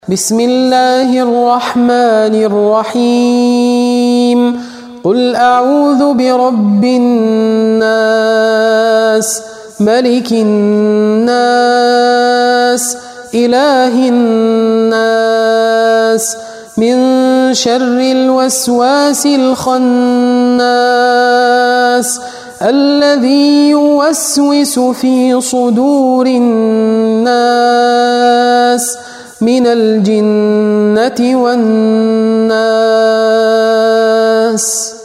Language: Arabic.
بسم الله الرحمن الرحيم قل أعوذ برب الناس ملك الناس إله الناس من شر الوسواس الخناس الذي يوسوس في صدور الناس من الجنة والناس.